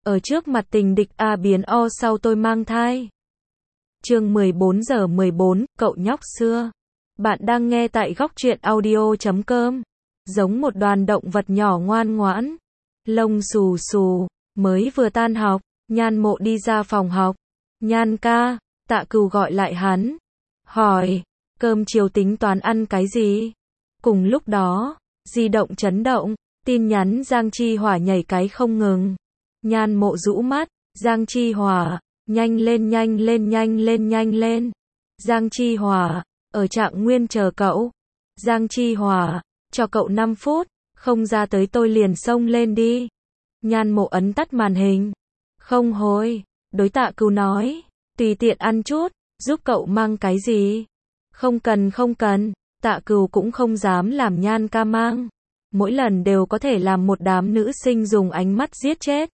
Ở trước mặt tình địch A biến O sau tôi mang thai. Chương 14 giờ 14, cậu nhóc xưa. Bạn đang nghe tại góc truyện audio.com. Giống một đoàn động vật nhỏ ngoan ngoãn. Lông xù xù, mới vừa tan học, Nhan Mộ đi ra phòng học. Nhan ca, Tạ Cừu gọi lại hắn. Hỏi, cơm chiều tính toán ăn cái gì? Cùng lúc đó, di động chấn động, tin nhắn Giang Chi Hỏa nhảy cái không ngừng. Nhan Mộ rũ mắt, Giang Chi Hỏa, nhanh lên nhanh lên nhanh lên nhanh lên. Giang Chi Hỏa, ở Trạng Nguyên chờ cậu. Giang Chi Hỏa, cho cậu 5 phút, không ra tới tôi liền xông lên đi. Nhan Mộ ấn tắt màn hình. Không hồi, đối Tạ Cừu nói, tùy tiện ăn chút, giúp cậu mang cái gì? Không cần không cần, Tạ Cừu cũng không dám làm Nhan ca mang. Mỗi lần đều có thể làm một đám nữ sinh dùng ánh mắt giết chết.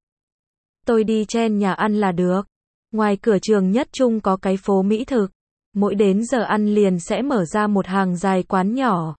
Tôi đi chen nhà ăn là được. Ngoài cửa trường Nhất Trung có cái phố mỹ thực. Mỗi đến giờ ăn liền sẽ mở ra một hàng dài quán nhỏ.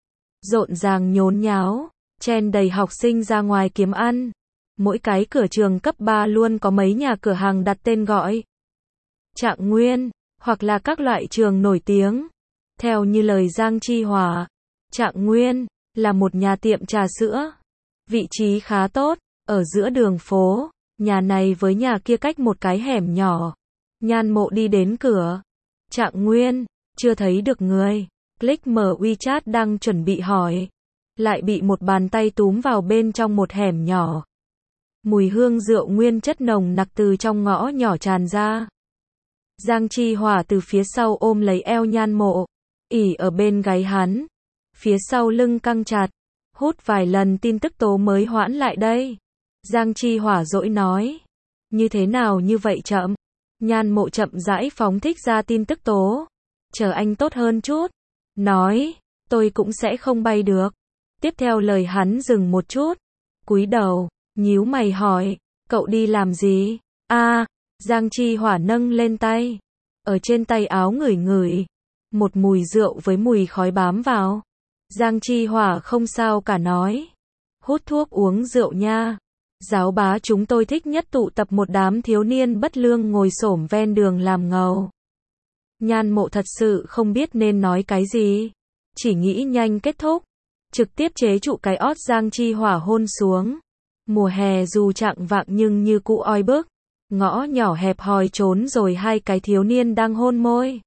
Rộn ràng nhốn nháo, chen đầy học sinh ra ngoài kiếm ăn. Mỗi cái cửa trường cấp 3 luôn có mấy nhà cửa hàng đặt tên gọi Trạng Nguyên, hoặc là các loại trường nổi tiếng. Theo như lời Giang Chi Hỏa, Trạng Nguyên là một nhà tiệm trà sữa. Vị trí khá tốt, ở giữa đường phố. Nhà này với nhà kia cách một cái hẻm nhỏ. Nhan Mộ đi đến cửa. Trạng Nguyên, chưa thấy được người. Click mở WeChat đang chuẩn bị hỏi. Lại bị một bàn tay túm vào bên trong một hẻm nhỏ. Mùi hương rượu nguyên chất nồng nặc từ trong ngõ nhỏ tràn ra. Giang Chi Hỏa từ phía sau ôm lấy eo Nhan Mộ, ỉ ở bên gáy hắn. Phía sau lưng căng chặt. Hút vài lần tin tức tố mới hoãn lại đây. Giang Chi Hỏa dỗi nói. Như thế nào như vậy chậm? Nhan Mộ chậm rãi phóng thích ra tin tức tố. Chờ anh tốt hơn chút. Nói, tôi cũng sẽ không bay được. Tiếp theo lời hắn dừng một chút. Cúi đầu, nhíu mày hỏi, cậu đi làm gì? Giang Chi Hỏa nâng lên tay. Ở trên tay áo ngửi ngửi. Một mùi rượu với mùi khói bám vào. Giang Chi Hỏa không sao cả nói. Hút thuốc uống rượu nha. Giáo bá chúng tôi thích nhất tụ tập một đám thiếu niên bất lương ngồi xổm ven đường làm ngầu. Nhan Mộ thật sự không biết nên nói cái gì. Chỉ nghĩ nhanh kết thúc. Trực tiếp chế trụ cái ót Giang Chi Hỏa hôn xuống. Mùa hè dù chạng vạng nhưng như cũ oi bức. Ngõ nhỏ hẹp hòi trốn rồi hai cái thiếu niên đang hôn môi.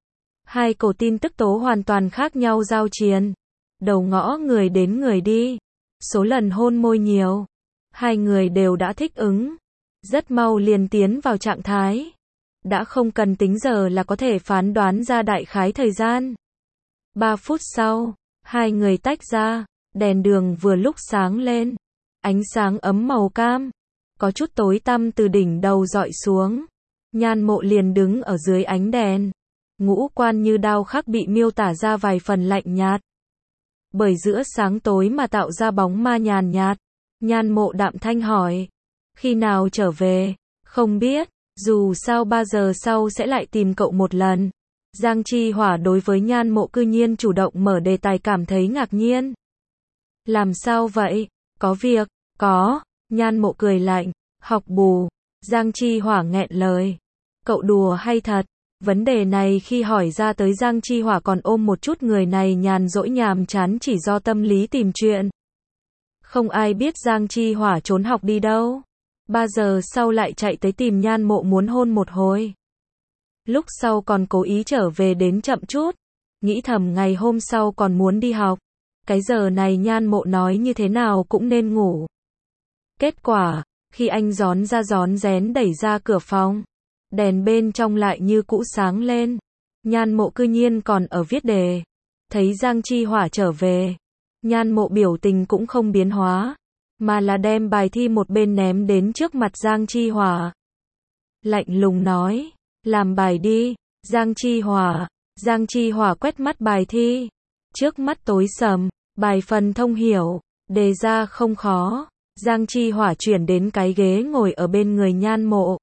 Hai cổ tin tức tố hoàn toàn khác nhau giao chiến. Đầu ngõ người đến người đi. Số lần hôn môi nhiều. Hai người đều đã thích ứng. Rất mau liền tiến vào trạng thái. Đã không cần tính giờ là có thể phán đoán ra đại khái thời gian. 3 phút sau, hai người tách ra. Đèn đường vừa lúc sáng lên. Ánh sáng ấm màu cam. Có chút tối tăm từ đỉnh đầu dọi xuống. Nhan Mộ liền đứng ở dưới ánh đèn. Ngũ quan như đao khắc bị miêu tả ra vài phần lạnh nhạt. Bởi giữa sáng tối mà tạo ra bóng ma nhàn nhạt. Nhan Mộ đạm thanh hỏi. Khi nào trở về? Không biết, dù sao 3 giờ sau sẽ lại tìm cậu một lần. Giang Chi Hỏa đối với Nhan Mộ cư nhiên chủ động mở đề tài cảm thấy ngạc nhiên. Làm sao vậy? Có việc? Có. Nhan Mộ cười lạnh. Học bù. Giang Chi Hỏa nghẹn lời. Cậu đùa hay thật? Vấn đề này khi hỏi ra tới Giang Chi Hỏa còn ôm một chút người này nhàn rỗi nhàm chán chỉ do tâm lý tìm chuyện. Không ai biết Giang Chi Hỏa trốn học đi đâu. 3 giờ sau lại chạy tới tìm Nhan Mộ muốn hôn một hồi. Lúc sau còn cố ý trở về đến chậm chút. Nghĩ thầm ngày hôm sau còn muốn đi học. Cái giờ này Nhan Mộ nói như thế nào cũng nên ngủ. Kết quả, khi anh rón ra rón rén đẩy ra cửa phòng. Đèn bên trong lại như cũ sáng lên. Nhan Mộ cư nhiên còn ở viết đề. Thấy Giang Chi Hỏa trở về. Nhan Mộ biểu tình cũng không biến hóa. Mà là đem bài thi một bên ném đến trước mặt Giang Chi Hỏa. Lạnh lùng nói. Làm bài đi, Giang Chi Hỏa. Giang Chi Hỏa quét mắt bài thi. Trước mắt tối sầm. Bài phần thông hiểu. Đề ra không khó. Giang Chi Hỏa chuyển đến cái ghế ngồi ở bên người Nhan Mộ.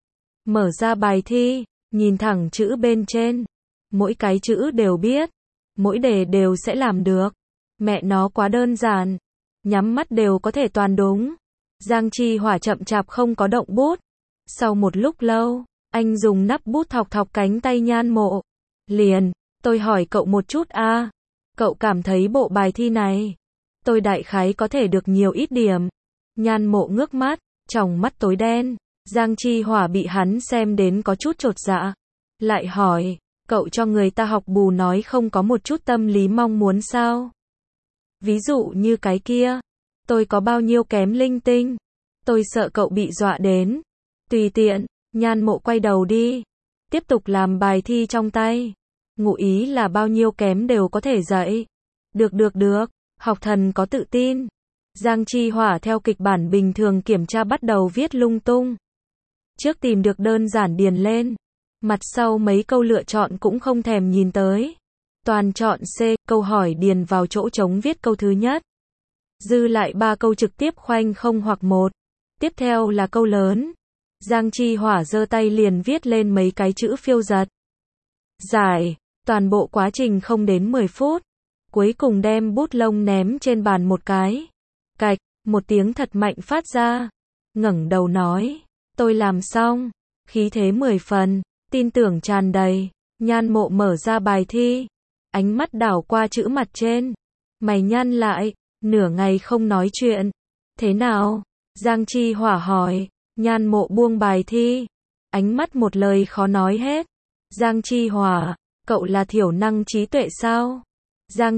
Mở ra bài thi, nhìn thẳng chữ bên trên. Mỗi cái chữ đều biết. Mỗi đề đều sẽ làm được. Mẹ nó quá đơn giản. Nhắm mắt đều có thể toàn đúng. Giang Chi Hỏa chậm chạp không có động bút. Sau một lúc lâu, anh dùng nắp bút thọc thọc cánh tay Nhan Mộ. Liền, tôi hỏi cậu một chút a, cậu cảm thấy bộ bài thi này, tôi đại khái có thể được nhiều ít điểm. Nhan Mộ ngước mắt, tròng mắt tối đen. Giang Chi Hỏa bị hắn xem đến có chút chột dạ. Lại hỏi, cậu cho người ta học bù nói không có một chút tâm lý mong muốn sao? Ví dụ như cái kia, tôi có bao nhiêu kém linh tinh, tôi sợ cậu bị dọa đến. Tùy tiện, Nhan Mộ quay đầu đi, tiếp tục làm bài thi trong tay. Ngụ ý là bao nhiêu kém đều có thể dạy. Được, học thần có tự tin. Giang Chi Hỏa theo kịch bản bình thường kiểm tra bắt đầu viết lung tung. Trước tìm được đơn giản điền lên, mặt sau mấy câu lựa chọn cũng không thèm nhìn tới. Toàn chọn C, câu hỏi điền vào chỗ trống viết câu thứ nhất. Dư lại 3 câu trực tiếp khoanh không hoặc một. Tiếp theo là câu lớn. Giang Chi Hỏa giơ tay liền viết lên mấy cái chữ phiêu giật. Giải, toàn bộ quá trình không đến 10 phút. Cuối cùng đem bút lông ném trên bàn một cái. Cạch, một tiếng thật mạnh phát ra. Ngẩng đầu nói, tôi làm xong. Khí thế 10 phần, tin tưởng tràn đầy. Nhan Mộ mở ra bài thi, ánh mắt đảo qua chữ mặt trên. Mày nhăn lại, nửa ngày không nói chuyện. Thế nào? Giang Chi Hỏa hỏi. Nhan Mộ buông bài thi, ánh mắt một lời khó nói hết. Giang Chi Hỏa, cậu là thiểu năng trí tuệ sao? Giang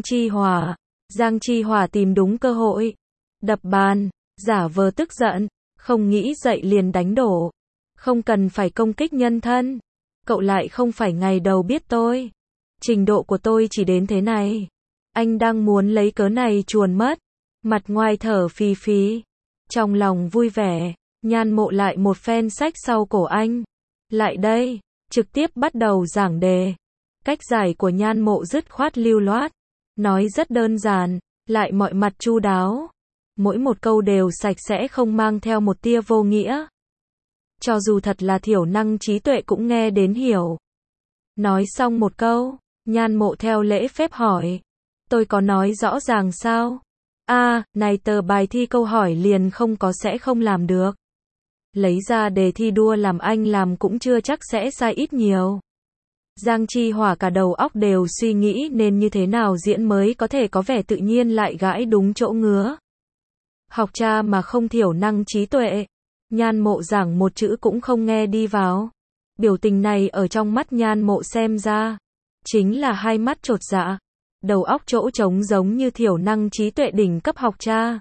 Chi Hỏa tìm đúng cơ hội, đập bàn, giả vờ tức giận, không nghĩ dậy liền đánh đổ. Không cần phải công kích nhân thân, cậu lại không phải ngày đầu biết tôi. Trình độ của tôi chỉ đến thế này. Anh đang muốn lấy cớ này chuồn mất. Mặt ngoài thở phì phì, trong lòng vui vẻ. Nhan Mộ lại một phen sách sau cổ anh. Lại đây, trực tiếp bắt đầu giảng đề. Cách giải của Nhan Mộ dứt khoát lưu loát, nói rất đơn giản, lại mọi mặt chu đáo. Mỗi một câu đều sạch sẽ không mang theo một tia vô nghĩa. Cho dù thật là thiểu năng trí tuệ cũng nghe đến hiểu. Nói xong một câu, Nhan Mộ theo lễ phép hỏi, tôi có nói rõ ràng sao? Này tờ bài thi câu hỏi liền không có sẽ không làm được. Lấy ra đề thi đua làm anh làm cũng chưa chắc sẽ sai ít nhiều. Giang Chi Hỏa cả đầu óc đều suy nghĩ nên như thế nào diễn mới có thể có vẻ tự nhiên lại gãi đúng chỗ ngứa. Học cha mà không thiểu năng trí tuệ. Nhan Mộ giảng một chữ cũng không nghe đi vào. Biểu tình này ở trong mắt Nhan Mộ xem ra, chính là hai mắt chột dạ. Đầu óc chỗ trống giống như thiểu năng trí tuệ đỉnh cấp học cha.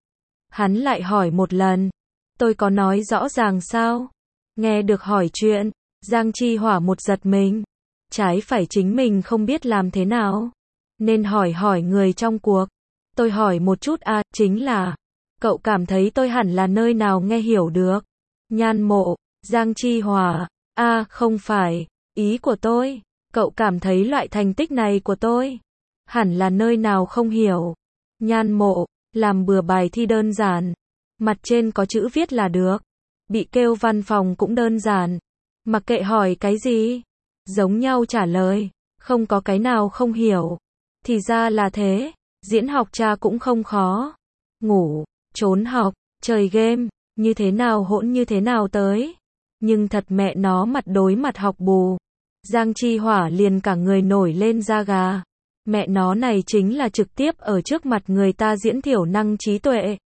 Hắn lại hỏi một lần. Tôi có nói rõ ràng sao? Nghe được hỏi chuyện, Giang Chi Hỏa một giật mình. Trái phải chính mình không biết làm thế nào, nên hỏi người trong cuộc. Tôi hỏi một chút chính là, cậu cảm thấy tôi hẳn là nơi nào nghe hiểu được? Nhan Mộ, Giang Chi Hỏa, không phải, ý của tôi, cậu cảm thấy loại thành tích này của tôi, hẳn là nơi nào không hiểu? Nhan Mộ, làm bừa bài thi đơn giản, mặt trên có chữ viết là được, bị kêu văn phòng cũng đơn giản, mặc kệ hỏi cái gì, giống nhau trả lời, không có cái nào không hiểu. Thì ra là thế, diễn học cha cũng không khó. Ngủ, trốn học, chơi game, như thế nào hỗn như thế nào tới. Nhưng thật mẹ nó mặt đối mặt học bù. Giang Chi Hỏa liền cả người nổi lên da gà. Mẹ nó này chính là trực tiếp ở trước mặt người ta diễn thiểu năng trí tuệ.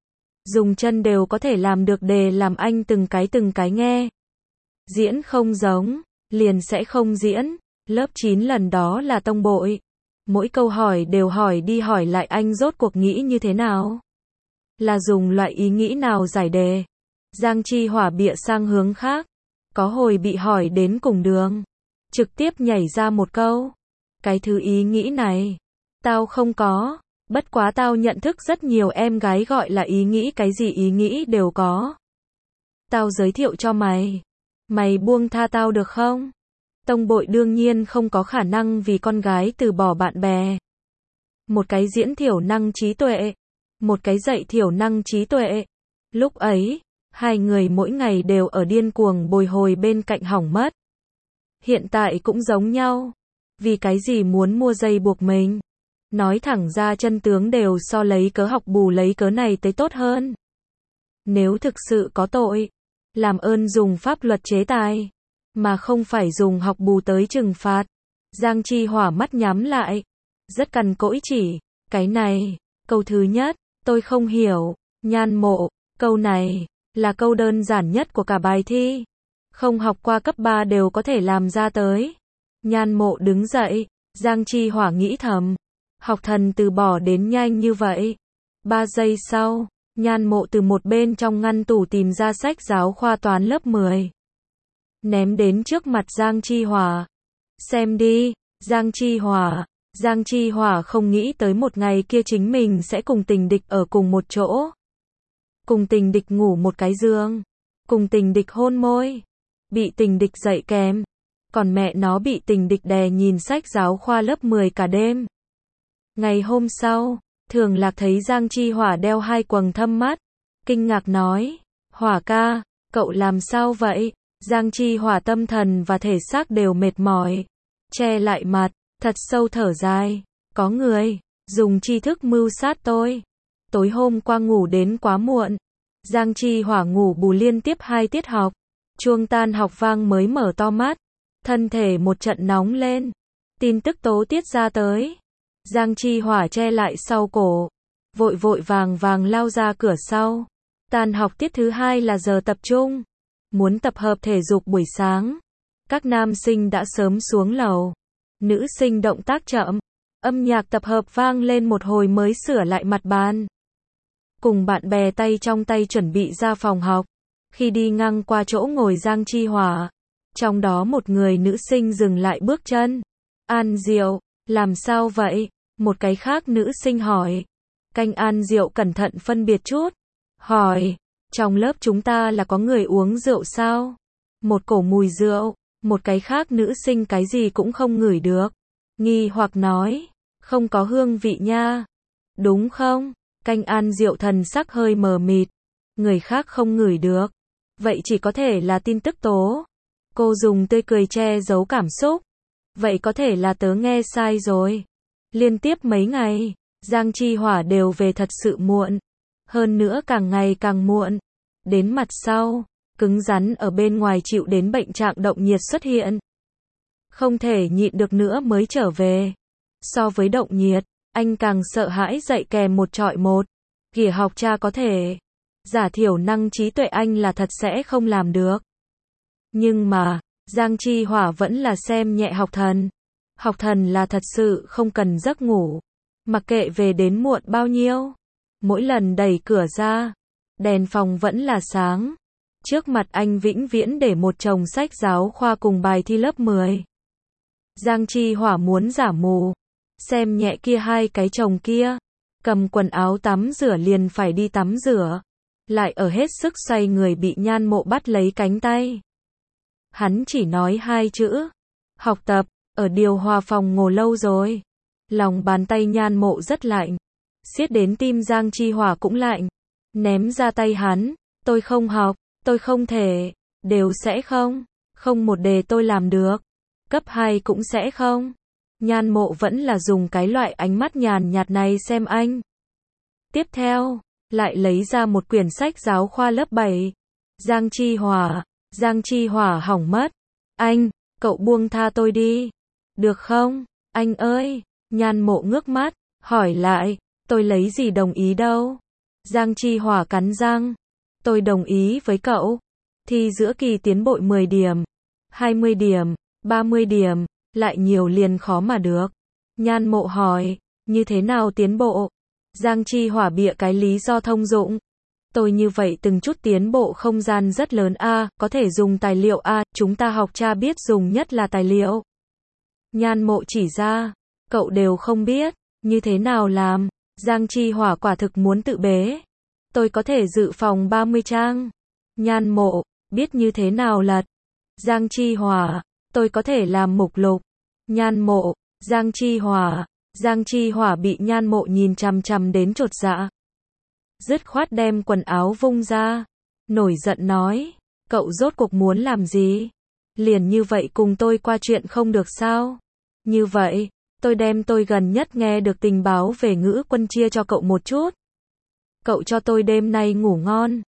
Dùng chân đều có thể làm được đề làm anh từng cái nghe. Diễn không giống, liền sẽ không diễn. Lớp 9 lần đó là tông bội. Mỗi câu hỏi đều hỏi đi hỏi lại anh rốt cuộc nghĩ như thế nào. Là dùng loại ý nghĩ nào giải đề. Giang Chi Hỏa bịa sang hướng khác. Có hồi bị hỏi đến cùng đường. Trực tiếp nhảy ra một câu. Cái thứ ý nghĩ này, tao không có. Bất quá tao nhận thức rất nhiều em gái gọi là ý nghĩ cái gì ý nghĩ đều có. Tao giới thiệu cho mày. Mày buông tha tao được không? Tông bội đương nhiên không có khả năng vì con gái từ bỏ bạn bè. Một cái diễn thiểu năng trí tuệ. Một cái dạy thiểu năng trí tuệ. Lúc ấy, hai người mỗi ngày đều ở điên cuồng bồi hồi bên cạnh hỏng mất. Hiện tại cũng giống nhau. Vì cái gì muốn mua dây buộc mình? Nói thẳng ra chân tướng đều so lấy cớ học bù lấy cớ này tới tốt hơn. Nếu thực sự có tội, làm ơn dùng pháp luật chế tài, mà không phải dùng học bù tới trừng phạt. Giang Chi Hỏa mắt nhắm lại, rất cằn cỗi chỉ, cái này, câu thứ nhất, tôi không hiểu. Nhan Mộ, câu này, là câu đơn giản nhất của cả bài thi. Không học qua cấp 3 đều có thể làm ra tới. Nhan Mộ đứng dậy, Giang Chi Hỏa nghĩ thầm. Học thần từ bỏ đến nhanh như vậy. 3 giây sau, Nhan Mộ từ một bên trong ngăn tủ tìm ra sách giáo khoa toán lớp 10. Ném đến trước mặt Giang Chi Hỏa. Xem đi, Giang Chi Hỏa. Giang Chi Hỏa không nghĩ tới một ngày kia chính mình sẽ cùng tình địch ở cùng một chỗ. Cùng tình địch ngủ một cái giường. Cùng tình địch hôn môi. Bị tình địch dạy kèm. Còn mẹ nó bị tình địch đè nhìn sách giáo khoa lớp 10 cả đêm. Ngày hôm sau, Thường Lạc thấy Giang Chi Hỏa đeo 2 quầng thâm mắt. Kinh ngạc nói, Hỏa ca, cậu làm sao vậy? Giang Chi Hỏa tâm thần và thể xác đều mệt mỏi. Che lại mặt, thật sâu thở dài. Có người, dùng tri thức mưu sát tôi. Tối hôm qua ngủ đến quá muộn. Giang Chi Hỏa ngủ bù liên tiếp 2 tiết học. Chuông tan học vang mới mở to mắt. Thân thể một trận nóng lên. Tin tức tố tiết ra tới. Giang Chi Hỏa che lại sau cổ. Vội vội vàng vàng lao ra cửa sau. Tan học tiết thứ 2 là giờ tập trung. Muốn tập hợp thể dục buổi sáng. Các nam sinh đã sớm xuống lầu. Nữ sinh động tác chậm. Âm nhạc tập hợp vang lên một hồi mới sửa lại mặt bàn. Cùng bạn bè tay trong tay chuẩn bị ra phòng học. Khi đi ngang qua chỗ ngồi Giang Chi Hỏa, trong đó một người nữ sinh dừng lại bước chân. An Diệu, làm sao vậy? Một cái khác nữ sinh hỏi. Canh An Diệu cẩn thận phân biệt chút. Hỏi, trong lớp chúng ta là có người uống rượu sao? Một cổ mùi rượu, một cái khác nữ sinh cái gì cũng không ngửi được. Nghi hoặc nói, không có hương vị nha. Đúng không? Canh An Diệu thần sắc hơi mờ mịt. Người khác không ngửi được. Vậy chỉ có thể là tin tức tố. Cô dùng tươi cười che giấu cảm xúc. Vậy có thể là tớ nghe sai rồi. Liên tiếp mấy ngày, Giang Chi Hỏa đều về thật sự muộn. Hơn nữa càng ngày càng muộn. Đến mặt sau, cứng rắn ở bên ngoài chịu đến bệnh trạng động nhiệt xuất hiện. Không thể nhịn được nữa mới trở về. So với động nhiệt, anh càng sợ hãi dạy kèm một trọi một. Kìa học cha có thể. Giả thiểu năng trí tuệ anh là thật sẽ không làm được. Nhưng mà, Giang Chi Hỏa vẫn là xem nhẹ học thần. Học thần là thật sự không cần giấc ngủ. Mặc kệ về đến muộn bao nhiêu. Mỗi lần đẩy cửa ra, đèn phòng vẫn là sáng. Trước mặt anh vĩnh viễn để một chồng sách giáo khoa cùng bài thi lớp 10. Giang Chi Hỏa muốn giả mù. Xem nhẹ kia 2 cái chồng kia. Cầm quần áo tắm rửa liền phải đi tắm rửa. Lại ở hết sức xoay người bị Nhan Mộ bắt lấy cánh tay. Hắn chỉ nói 2 chữ. Học tập, ở điều hòa phòng ngồi lâu rồi. Lòng bàn tay Nhan Mộ rất lạnh. Siết đến tim Giang Chi Hỏa cũng lạnh. Ném ra tay hắn. Tôi không học, tôi không thể. Đều sẽ không. Không một đề tôi làm được. Cấp 2 cũng sẽ không. Nhan Mộ vẫn là dùng cái loại ánh mắt nhàn nhạt này xem anh. Tiếp theo, lại lấy ra một quyển sách giáo khoa lớp 7. Giang Chi Hỏa hỏng mất. Anh, cậu buông tha tôi đi. Được không? Anh ơi. Nhan Mộ ngước mắt, hỏi lại, tôi lấy gì đồng ý đâu. Giang Chi Hỏa cắn răng. Tôi đồng ý với cậu. Thi giữa kỳ tiến bộ 10 điểm, 20 điểm, 30 điểm, lại nhiều liền khó mà được. Nhan Mộ hỏi, như thế nào tiến bộ? Giang Chi Hỏa bịa cái lý do thông dụng. Tôi như vậy từng chút tiến bộ không gian rất lớn a, có thể dùng tài liệu a, chúng ta học cha biết dùng nhất là tài liệu. Nhan Mộ chỉ ra, cậu đều không biết, như thế nào làm? Giang Chi Hỏa quả thực muốn tự bế. Tôi có thể dự phòng 30 trang. Nhan Mộ, biết như thế nào lật. Giang Chi Hỏa, tôi có thể làm mục lục. Nhan Mộ, Giang Chi Hỏa bị Nhan Mộ nhìn chằm chằm đến chột dạ. Dứt khoát đem quần áo vung ra. Nổi giận nói, cậu rốt cuộc muốn làm gì? Liền như vậy cùng tôi qua chuyện không được sao? Như vậy, tôi đem tôi gần nhất nghe được tình báo về Ngữ Quân chia cho cậu một chút. Cậu cho tôi đêm nay ngủ ngon.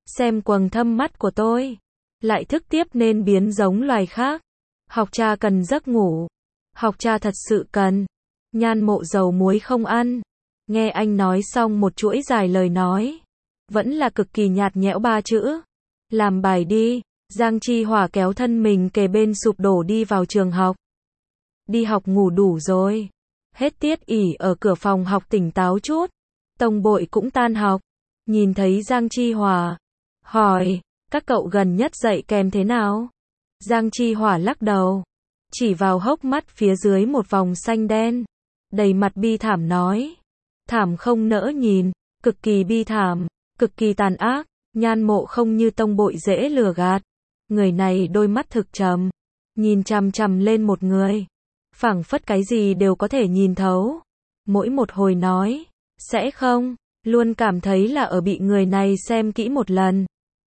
xem quầng thâm mắt của tôi. Lại thức tiếp nên biến giống loài khác. Học trà cần giấc ngủ. Học trà thật sự cần. Nhan Mộ dầu muối không ăn. Nghe anh nói xong một chuỗi dài lời nói. Vẫn là cực kỳ nhạt nhẽo 3 chữ. Làm bài đi. Giang Chi Hỏa kéo thân mình kề bên sụp đổ đi vào trường học. Đi học ngủ đủ rồi. Hết tiết ỉ ở cửa phòng học tỉnh táo chút. Tông bội cũng tan học. Nhìn thấy Giang Chi Hỏa. Hỏi, các cậu gần nhất dạy kèm thế nào? Giang Chi Hỏa lắc đầu. Chỉ vào hốc mắt phía dưới một vòng xanh đen. Đầy mặt bi thảm nói. Thảm không nỡ nhìn. Cực kỳ bi thảm. Cực kỳ tàn ác. Nhan Mộ không như tông bội dễ lừa gạt. Người này đôi mắt thực trầm. Nhìn chằm chằm lên một người. Phảng phất cái gì đều có thể nhìn thấu. Mỗi một hồi nói. Sẽ không. Luôn cảm thấy là ở bị người này xem kỹ một lần.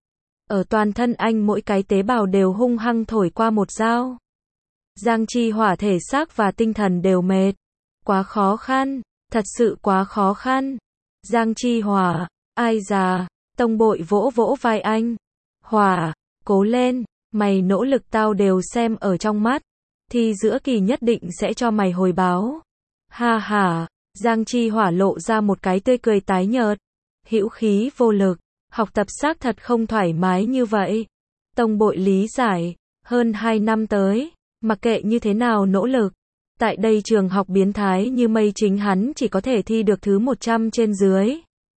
Ở toàn thân anh mỗi cái tế bào đều hung hăng thổi qua một dao. Giang Chi Hỏa thể xác và tinh thần đều mệt. Quá khó khăn. Thật sự quá khó khăn. Giang Chi Hỏa. Ai già. Tông bội vỗ vỗ vai anh. Hỏa. Cố lên. Mày nỗ lực tao đều xem ở trong mắt. Thi giữa kỳ nhất định sẽ cho mày hồi báo. Ha ha. Giang Chi Hỏa lộ ra một cái tươi cười tái nhợt. Hữu khí vô lực. Học tập xác thật không thoải mái như vậy. Tông bội lý giải. Hơn 2 năm tới. Mặc kệ như thế nào nỗ lực. Tại đây trường học biến thái như mây chính hắn chỉ có thể thi được thứ 100 trên dưới.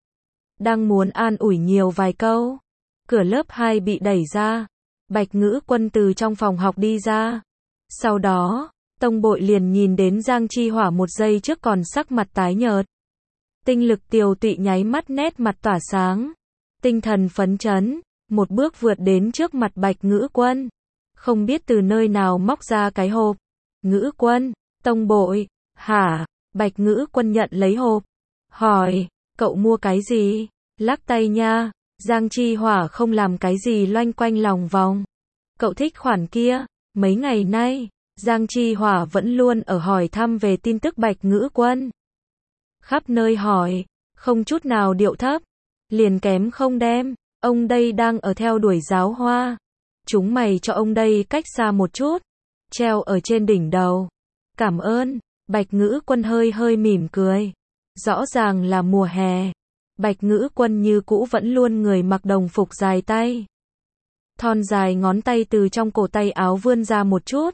Đang muốn an ủi nhiều vài câu. Cửa lớp 2 bị đẩy ra. Bạch Ngữ Quân từ trong phòng học đi ra. Sau đó, tông bội liền nhìn đến Giang Chi Hỏa một giây trước còn sắc mặt tái nhợt. Tinh lực tiều tụy nháy mắt nét mặt tỏa sáng. Tinh thần phấn chấn, một bước vượt đến trước mặt Bạch Ngữ Quân. Không biết từ nơi nào móc ra cái hộp. Ngữ Quân, tông bội, hả? Bạch Ngữ Quân nhận lấy hộp. Hỏi, cậu mua cái gì? Lắc tay nha. Giang Chi Hỏa không làm cái gì loanh quanh lòng vòng. Cậu thích khoản kia. Mấy ngày nay, Giang Chi Hỏa vẫn luôn ở hỏi thăm về tin tức Bạch Ngữ Quân. Khắp nơi hỏi, không chút nào điệu thấp. Liền kém không đem, ông đây đang ở theo đuổi giáo hoa. Chúng mày cho ông đây cách xa một chút. Treo ở trên đỉnh đầu. Cảm ơn, Bạch Ngữ Quân hơi hơi mỉm cười. Rõ ràng là mùa hè. Bạch Ngữ Quân như cũ vẫn luôn người mặc đồng phục dài tay. Thon dài ngón tay từ trong cổ tay áo vươn ra một chút.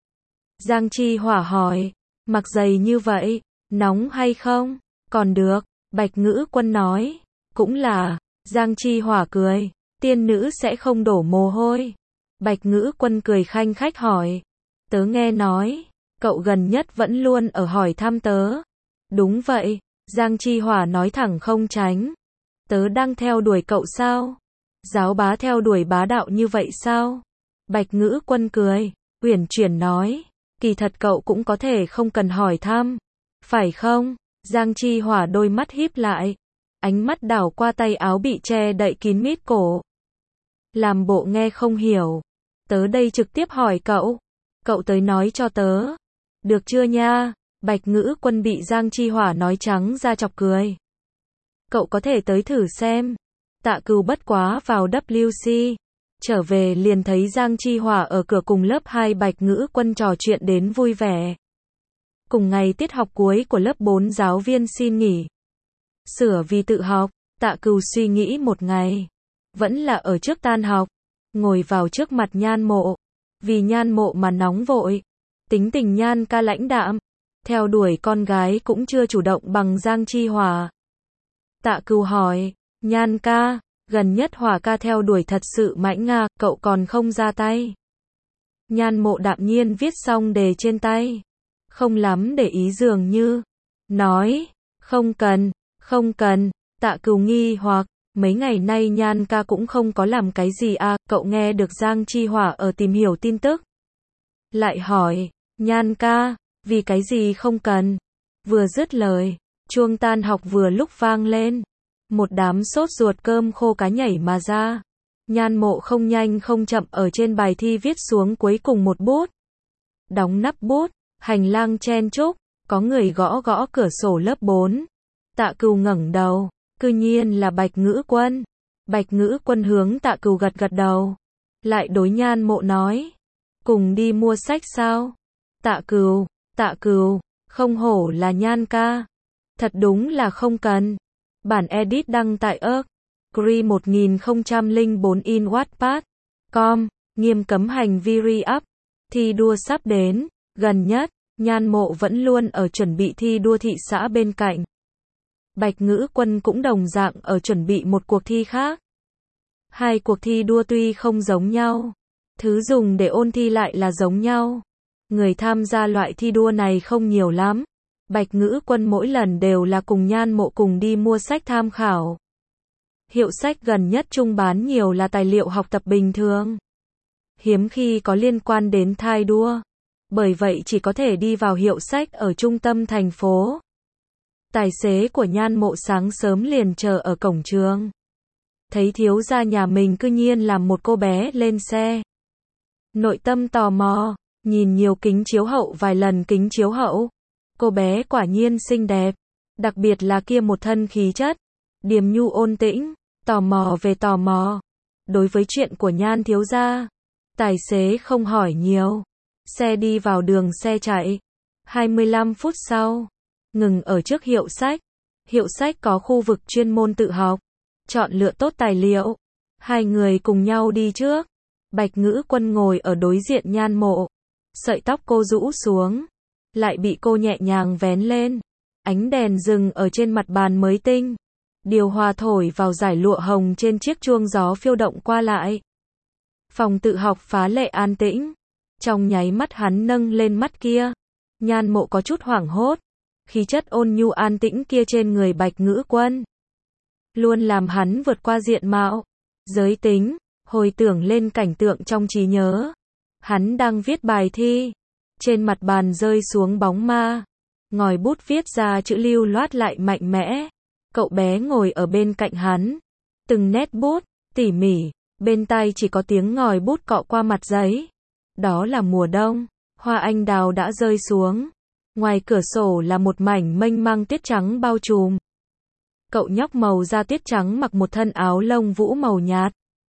Giang Chi Hỏa hỏi, mặc giày như vậy, nóng hay không? Còn được, Bạch Ngữ Quân nói, cũng là. Giang Chi Hỏa cười, tiên nữ sẽ không đổ mồ hôi. Bạch Ngữ Quân cười khanh khách hỏi, tớ nghe nói, cậu gần nhất vẫn luôn ở hỏi thăm tớ. Đúng vậy, Giang Chi Hỏa nói thẳng không tránh. Tớ đang theo đuổi cậu sao? Giáo bá theo đuổi bá đạo như vậy sao? Bạch Ngữ Quân cười, uyển chuyển nói, kỳ thật cậu cũng có thể không cần hỏi thăm. Phải không? Giang Chi Hỏa đôi mắt híp lại. Ánh mắt đảo qua tay áo bị che đậy kín mít cổ. Làm bộ nghe không hiểu. Tớ đây trực tiếp hỏi cậu. Cậu tới nói cho tớ. Được chưa nha? Bạch Ngữ Quân bị Giang Chi Hỏa nói trắng ra chọc cười. Cậu có thể tới thử xem. Tạ Cừu bất quá vào WC. Trở về liền thấy Giang Chi Hỏa ở cửa cùng lớp 2 Bạch Ngữ Quân trò chuyện đến vui vẻ. Cùng ngày tiết học cuối của lớp 4 giáo viên xin nghỉ. Sửa vì tự học, Tạ Cừu suy nghĩ một ngày. Vẫn là ở trước tan học. Ngồi vào trước mặt Nhan Mộ. Vì Nhan Mộ mà nóng vội. Tính tình Nhan ca lãnh đạm. Theo đuổi con gái cũng chưa chủ động bằng Giang Chi Hỏa. Tạ Cừu hỏi, Nhan ca, gần nhất Hỏa ca theo đuổi thật sự mãnh nga, cậu còn không ra tay. Nhan Mộ đạm nhiên viết xong đề trên tay. Không lắm để ý dường như. Nói, không cần, không cần. Tạ Cừu nghi hoặc, mấy ngày nay Nhan ca cũng không có làm cái gì à, cậu nghe được Giang Chi Hỏa ở tìm hiểu tin tức. Lại hỏi, Nhan ca, vì cái gì không cần. Vừa dứt lời, chuông tan học vừa lúc vang lên. Một đám sốt ruột cơm khô cá nhảy mà ra. Nhan Mộ không nhanh không chậm ở trên bài thi viết xuống cuối cùng một bút. Đóng nắp bút, hành lang chen chúc, có người gõ gõ cửa sổ lớp 4. Tạ Cừu ngẩng đầu, cư nhiên là Bạch Ngữ Quân. Bạch Ngữ Quân hướng Tạ Cửu gật gật đầu. Lại đối Nhan Mộ nói. Cùng đi mua sách sao? Tạ Cửu, không hổ là Nhan ca. Thật đúng là không cần. Bản edit đăng tại Gri 1004 in Wattpad.com, nghiêm cấm hành vi re-up. Thi đua sắp đến, gần nhất, Nhan Mộ vẫn luôn ở chuẩn bị thi đua thị xã bên cạnh. Bạch Ngữ Quân cũng đồng dạng ở chuẩn bị một cuộc thi khác. Hai cuộc thi đua tuy không giống nhau, thứ dùng để ôn thi lại là giống nhau. Người tham gia loại thi đua này không nhiều lắm. Bạch Ngữ Quân mỗi lần đều là cùng Nhan Mộ cùng đi mua sách tham khảo. Hiệu sách gần nhất trung bán nhiều là tài liệu học tập bình thường. Hiếm khi có liên quan đến thai đua. Bởi vậy chỉ có thể đi vào hiệu sách ở trung tâm thành phố. Tài xế của Nhan Mộ sáng sớm liền chờ ở cổng trường. Thấy thiếu gia nhà mình cư nhiên làm một cô bé lên xe. Nội tâm tò mò, nhìn nhiều kính chiếu hậu vài lần kính chiếu hậu. Cô bé quả nhiên xinh đẹp. Đặc biệt là kia một thân khí chất. Điềm nhu ôn tĩnh, tò mò về tò mò. Đối với chuyện của Nhan thiếu gia, tài xế không hỏi nhiều. Xe đi vào đường xe chạy. 25 phút sau, ngừng ở trước hiệu sách. Hiệu sách có khu vực chuyên môn tự học. Chọn lựa tốt tài liệu. Hai người cùng nhau đi trước. Bạch Ngữ Quân ngồi ở đối diện Nhan Mộ. Sợi tóc cô rũ xuống. Lại bị cô nhẹ nhàng vén lên. Ánh đèn dừng ở trên mặt bàn mới tinh. Điều hòa thổi vào dải lụa hồng trên chiếc chuông gió phiêu động qua lại. Phòng tự học phá lệ an tĩnh. Trong nháy mắt hắn nâng lên mắt kia. Nhan Mộ có chút hoảng hốt. Khí chất ôn nhu an tĩnh kia trên người Bạch Ngữ Quân luôn làm hắn vượt qua diện mạo, giới tính, hồi tưởng lên cảnh tượng trong trí nhớ. Hắn đang viết bài thi. Trên mặt bàn rơi xuống bóng ma. Ngòi bút viết ra chữ lưu loát lại mạnh mẽ. Cậu bé ngồi ở bên cạnh hắn. Từng nét bút, tỉ mỉ. Bên tai chỉ có tiếng ngòi bút cọ qua mặt giấy. Đó là mùa đông. Hoa anh đào đã rơi xuống. Ngoài cửa sổ là một mảnh mênh mang tuyết trắng bao trùm. Cậu nhóc màu da tuyết trắng mặc một thân áo lông vũ màu nhạt.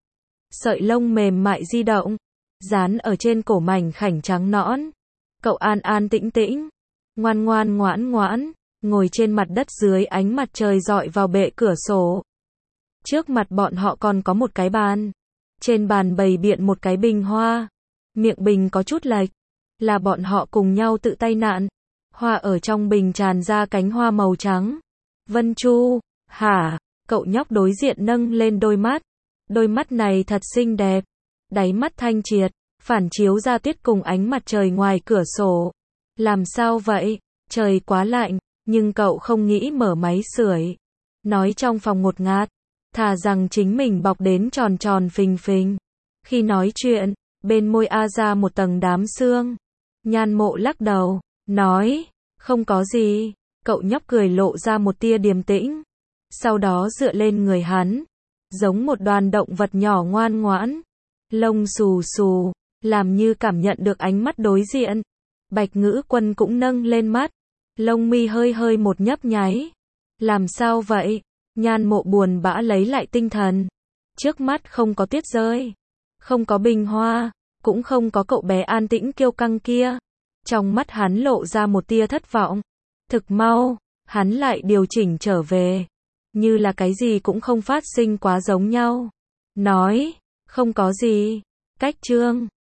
Sợi lông mềm mại di động, dán ở trên cổ mảnh khảnh trắng nõn. Cậu an an tĩnh tĩnh, ngoan ngoan ngoãn ngoãn, ngồi trên mặt đất dưới ánh mặt trời rọi vào bệ cửa sổ. Trước mặt bọn họ còn có một cái bàn. Trên bàn bày biện một cái bình hoa. Miệng bình có chút lệch. Là bọn họ cùng nhau tự tay nặn. Hoa ở trong bình tràn ra cánh hoa màu trắng. Vân Chu, hả? Cậu nhóc đối diện nâng lên đôi mắt. Đôi mắt này thật xinh đẹp. Đáy mắt thanh triệt, phản chiếu ra tuyết cùng ánh mặt trời ngoài cửa sổ. Làm sao vậy? Trời quá lạnh, nhưng cậu không nghĩ mở máy sưởi. Nói trong phòng ngột ngạt, thà rằng chính mình bọc đến tròn tròn phình phình. Khi nói chuyện, bên môi a ra một tầng đám sương. Nhan Mộ lắc đầu, nói, không có gì. Cậu nhóc cười lộ ra một tia điềm tĩnh. Sau đó dựa lên người hắn. Giống một đoàn động vật nhỏ ngoan ngoãn. Lông xù xù, làm như cảm nhận được ánh mắt đối diện. Bạch Ngữ Quân cũng nâng lên mắt. Lông mi hơi hơi một nhấp nháy. Làm sao vậy? Nhan Mộ buồn bã lấy lại tinh thần. Trước mắt không có tuyết rơi. Không có bình hoa. Cũng không có cậu bé an tĩnh kiêu căng kia. Trong mắt hắn lộ ra một tia thất vọng. Thực mau, hắn lại điều chỉnh trở về. Như là cái gì cũng không phát sinh quá giống nhau. Nói, không có gì. Cách chương